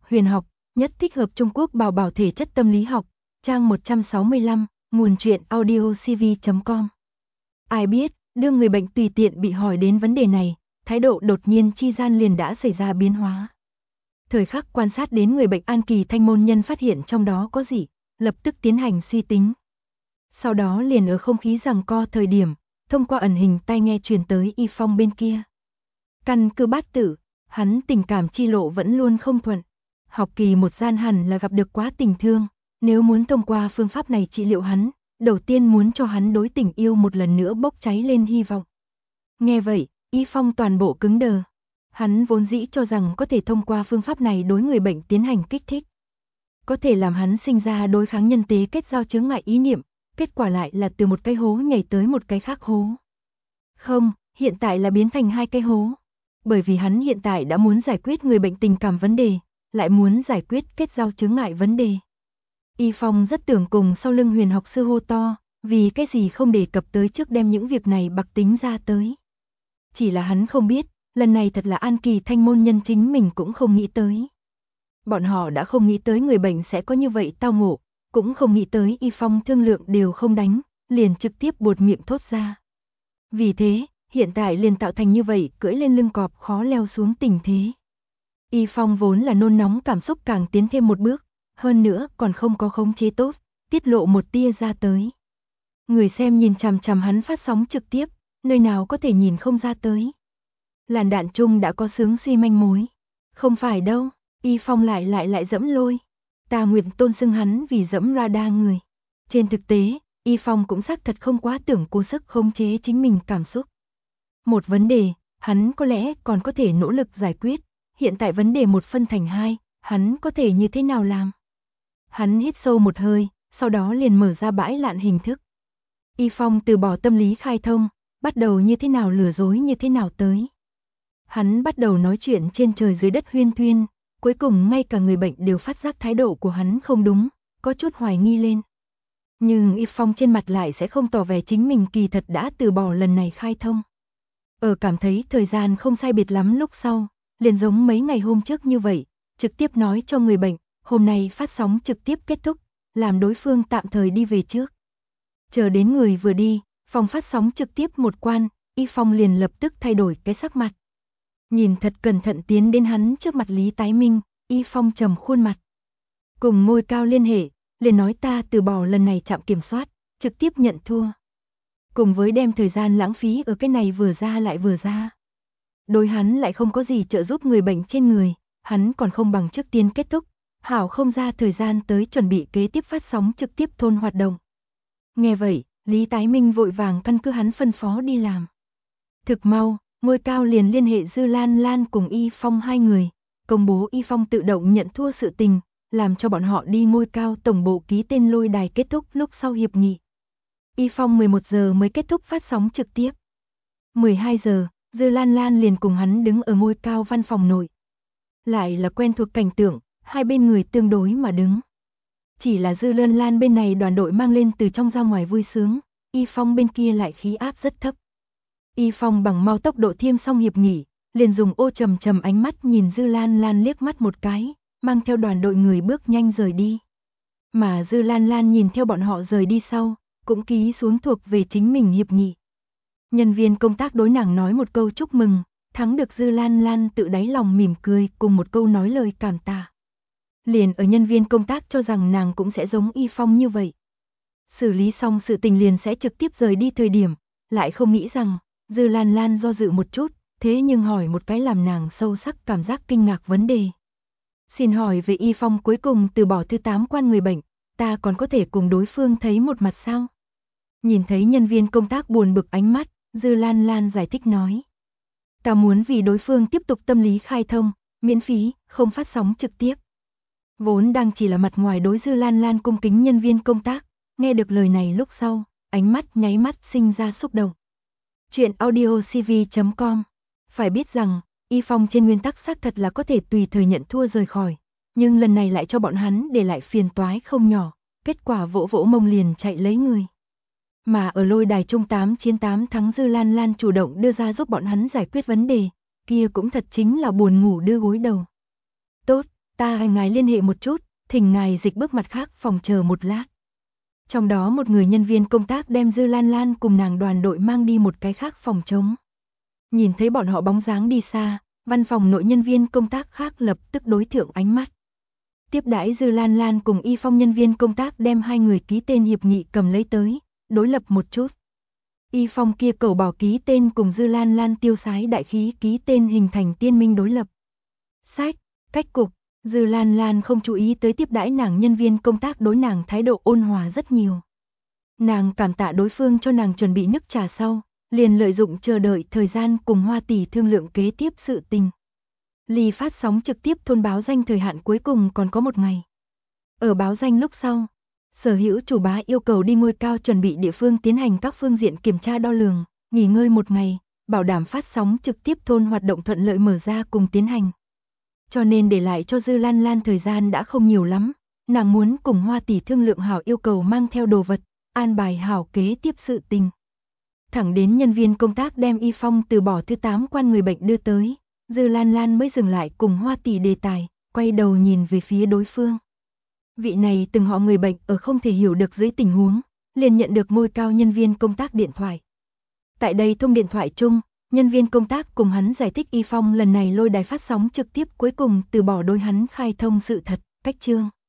huyền học, nhất thích hợp Trung Quốc bảo bảo thể chất tâm lý học, trang 165, nguồn truyện audiocv.com. Ai biết, đưa người bệnh tùy tiện bị hỏi đến vấn đề này, thái độ đột nhiên chi gian liền đã xảy ra biến hóa. Thời khắc quan sát đến người bệnh An Kỳ Thanh môn nhân phát hiện trong đó có gì, lập tức tiến hành suy tính. Sau đó liền ở không khí giằng co thời điểm, thông qua ẩn hình tai nghe truyền tới Y Phong bên kia. Căn cứ bát tự, hắn tình cảm chi lộ vẫn luôn không thuận. Học kỳ một gian hẳn là gặp được quá tình thương, nếu muốn thông qua phương pháp này trị liệu hắn, đầu tiên muốn cho hắn đối tình yêu một lần nữa bốc cháy lên hy vọng. Nghe vậy, Y Phong toàn bộ cứng đờ. Hắn vốn dĩ cho rằng có thể thông qua phương pháp này đối người bệnh tiến hành kích thích. Có thể làm hắn sinh ra đối kháng nhân tế kết giao chướng ngại ý niệm, kết quả lại là từ một cái hố nhảy tới một cái khác hố. Không, hiện tại là biến thành hai cái hố. Bởi vì hắn hiện tại đã muốn giải quyết người bệnh tình cảm vấn đề, lại muốn giải quyết kết giao chướng ngại vấn đề. Y Phong rất tưởng cùng sau lưng huyền học sư hô to, vì cái gì không đề cập tới trước đem những việc này bạc tính ra tới. Chỉ là hắn không biết, lần này thật là An Kỳ Thanh môn nhân chính mình cũng không nghĩ tới. Bọn họ đã không nghĩ tới người bệnh sẽ có như vậy tao ngộ, cũng không nghĩ tới Y Phong thương lượng đều không đánh, liền trực tiếp buột miệng thốt ra. Vì thế, hiện tại liền tạo thành như vậy cưỡi lên lưng cọp khó leo xuống tình thế. Y Phong vốn là nôn nóng cảm xúc càng tiến thêm một bước, hơn nữa còn không có khống chế tốt, tiết lộ một tia ra tới. Người xem nhìn chằm chằm hắn phát sóng trực tiếp, nơi nào có thể nhìn không ra tới. Làn đạn chung đã có sướng suy manh mối. Không phải đâu, Y Phong lại dẫm lôi. Ta nguyện tôn xưng hắn vì dẫm radar người. Trên thực tế, Y Phong cũng xác thật không quá tưởng cố sức khống chế chính mình cảm xúc. Một vấn đề, hắn có lẽ còn có thể nỗ lực giải quyết. Hiện tại vấn đề một phân thành hai, hắn có thể như thế nào làm? Hắn hít sâu một hơi, sau đó liền mở ra bãi lạn hình thức. Y Phong từ bỏ tâm lý khai thông, bắt đầu như thế nào lừa dối như thế nào tới. Hắn bắt đầu nói chuyện trên trời dưới đất huyên thuyên, cuối cùng ngay cả người bệnh đều phát giác thái độ của hắn không đúng, có chút hoài nghi lên. Nhưng Y Phong trên mặt lại sẽ không tỏ vẻ chính mình kỳ thật đã từ bỏ lần này khai thông. Ở cảm thấy thời gian không sai biệt lắm lúc sau, liền giống mấy ngày hôm trước như vậy, trực tiếp nói cho người bệnh, hôm nay phát sóng trực tiếp kết thúc, làm đối phương tạm thời đi về trước. Chờ đến người vừa đi, phòng phát sóng trực tiếp một quan, Y Phong liền lập tức thay đổi cái sắc mặt. Nhìn thật cẩn thận tiến đến hắn trước mặt Lý Tái Minh, Y Phong trầm khuôn mặt. Cùng ngôi cao liên hệ, liền nói ta từ bỏ lần này trạm kiểm soát, trực tiếp nhận thua. Cùng với đem thời gian lãng phí ở cái này vừa ra lại vừa ra. Đối hắn lại không có gì trợ giúp người bệnh trên người, hắn còn không bằng trước tiên kết thúc, hảo không ra thời gian tới chuẩn bị kế tiếp phát sóng trực tiếp thôn hoạt động. Nghe vậy, Lý Tái Minh vội vàng căn cứ hắn phân phó đi làm. Thực mau, ngôi cao liền liên hệ Dư Lan Lan cùng Y Phong hai người, công bố Y Phong tự động nhận thua sự tình, làm cho bọn họ đi ngôi cao tổng bộ ký tên lôi đài kết thúc lúc sau hiệp nghị. Y Phong 11 giờ mới kết thúc phát sóng trực tiếp. 12 giờ, Dư Lan Lan liền cùng hắn đứng ở ngôi cao văn phòng nội. Lại là quen thuộc cảnh tượng, hai bên người tương đối mà đứng. Chỉ là Dư Lan Lan bên này đoàn đội mang lên từ trong ra ngoài vui sướng, Y Phong bên kia lại khí áp rất thấp. Y Phong bằng mau tốc độ thiêm xong hiệp nghỉ, liền dùng ô trầm trầm ánh mắt nhìn Dư Lan Lan liếc mắt một cái, mang theo đoàn đội người bước nhanh rời đi. Mà Dư Lan Lan nhìn theo bọn họ rời đi sau, cũng ký xuống thuộc về chính mình hiệp nghị. Nhân viên công tác đối nàng nói một câu chúc mừng, thắng được Dư Lan Lan tự đáy lòng mỉm cười cùng một câu nói lời cảm tạ. Liền ở nhân viên công tác cho rằng nàng cũng sẽ giống Y Phong như vậy. Xử lý xong sự tình liền sẽ trực tiếp rời đi thời điểm, lại không nghĩ rằng, Dư Lan Lan do dự một chút, thế nhưng hỏi một cái làm nàng sâu sắc cảm giác kinh ngạc vấn đề. Xin hỏi về Y Phong cuối cùng từ bỏ thứ 8 quan người bệnh, ta còn có thể cùng đối phương thấy một mặt sao? Nhìn thấy nhân viên công tác buồn bực ánh mắt, Dư Lan Lan giải thích nói. Ta muốn vì đối phương tiếp tục tâm lý khai thông, miễn phí, không phát sóng trực tiếp. Vốn đang chỉ là mặt ngoài đối Dư Lan Lan cung kính nhân viên công tác, nghe được lời này lúc sau, ánh mắt nháy mắt sinh ra xúc động. Chuyện audiocv.com. Phải biết rằng, Y Phong trên nguyên tắc xác thật là có thể tùy thời nhận thua rời khỏi, nhưng lần này lại cho bọn hắn để lại phiền toái không nhỏ, kết quả vỗ vỗ mông liền chạy lấy người. Mà ở lôi đài chung 8-8 thắng Dư Lan Lan chủ động đưa ra giúp bọn hắn giải quyết vấn đề, kia cũng thật chính là buồn ngủ đưa gối đầu. Tốt, ngài liên hệ một chút, thỉnh ngài dịch bước mặt khác phòng chờ một lát. Trong đó một người nhân viên công tác đem Dư Lan Lan cùng nàng đoàn đội mang đi một cái khác phòng trống. Nhìn thấy bọn họ bóng dáng đi xa, văn phòng nội nhân viên công tác khác lập tức đối thượng ánh mắt. Tiếp đãi Dư Lan Lan cùng Y Phong nhân viên công tác đem hai người ký tên hiệp nghị cầm lấy tới, đối lập một chút. Y Phong kia cầu bỏ ký tên cùng Dư Lan Lan tiêu sái đại khí ký tên hình thành tiên minh đối lập. Sách, cách cục, Dư Lan Lan không chú ý tới tiếp đãi nàng nhân viên công tác đối nàng thái độ ôn hòa rất nhiều. Nàng cảm tạ đối phương cho nàng chuẩn bị nước trà sau, liền lợi dụng chờ đợi thời gian cùng Hoa tỷ thương lượng kế tiếp sự tình. Ly phát sóng trực tiếp thôn báo danh thời hạn cuối cùng còn có một ngày. Ở báo danh lúc sau, sở hữu chủ bá yêu cầu đi ngôi cao chuẩn bị địa phương tiến hành các phương diện kiểm tra đo lường, nghỉ ngơi một ngày, bảo đảm phát sóng trực tiếp thôn hoạt động thuận lợi mở ra cùng tiến hành. Cho nên để lại cho Dư Lan Lan thời gian đã không nhiều lắm, nàng muốn cùng Hoa tỷ thương lượng hảo yêu cầu mang theo đồ vật, an bài hảo kế tiếp sự tình. Thẳng đến nhân viên công tác đem Y Phong từ bỏ thứ 8 quan người bệnh đưa tới, Dư Lan Lan mới dừng lại cùng Hoa tỷ đề tài, quay đầu nhìn về phía đối phương. Vị này từng họ người bệnh ở không thể hiểu được dưới tình huống, liền nhận được ngôi cao nhân viên công tác điện thoại. Tại đây thông điện thoại chung, nhân viên công tác cùng hắn giải thích Y Phong lần này lôi đài phát sóng trực tiếp cuối cùng từ bỏ đối hắn khai thông sự thật, cách chương.